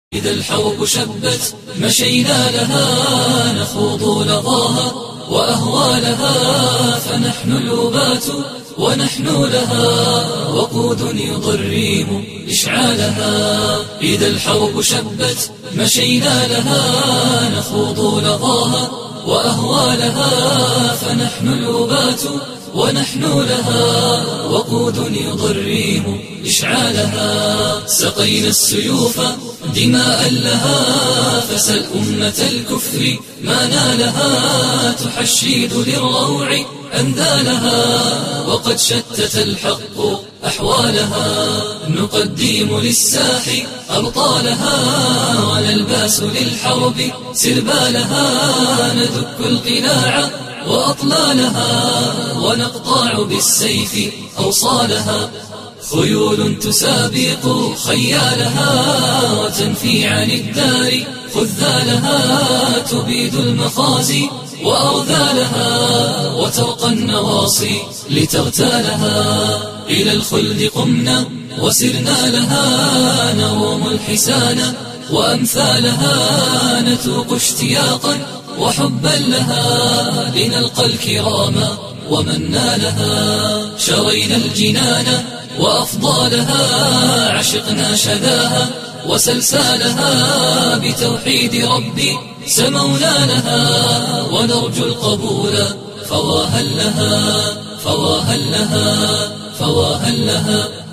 إذا الحرب شبت مشينا لها، نخوض لظاها وأهوالها، فنحن الأبات ونحن لها وقود يضرم إشعالها. إذا الحرب شبت مشينا لها، نخوض لظاها وأهوالها، فنحن الأبات ونحن لها وقود يضرم إشعالها. سقينا السيوف دماء لها، فسل أمة الكفر ما نالها، تحشيد للروع أنذالها، وقد شتت الحق أحوالها. نقدم للساح أبطالها، ونلباس للحرب سربالها، ندك القلاع وأطلالها، ونقطع بالسيف أوصالها. خيول تسابق خيالها، وتنفي عن الدار خذالها، تبيد المخازي وأرذالها، وترقى النواصي لتغتالها. إلى الخلد قمنا وسرنا لها، نروم الحسان وأمثالها، نتوق اشتياقا وحبا لها، لنلقى الكرام ومن نالها. شرينا الجنان وأفضالها، عشقنا شذاها وسلسالها، بتوحيد ربي سمونا لها، ونرجو القبول فواهل لها، فواهل لها، فواهل لها.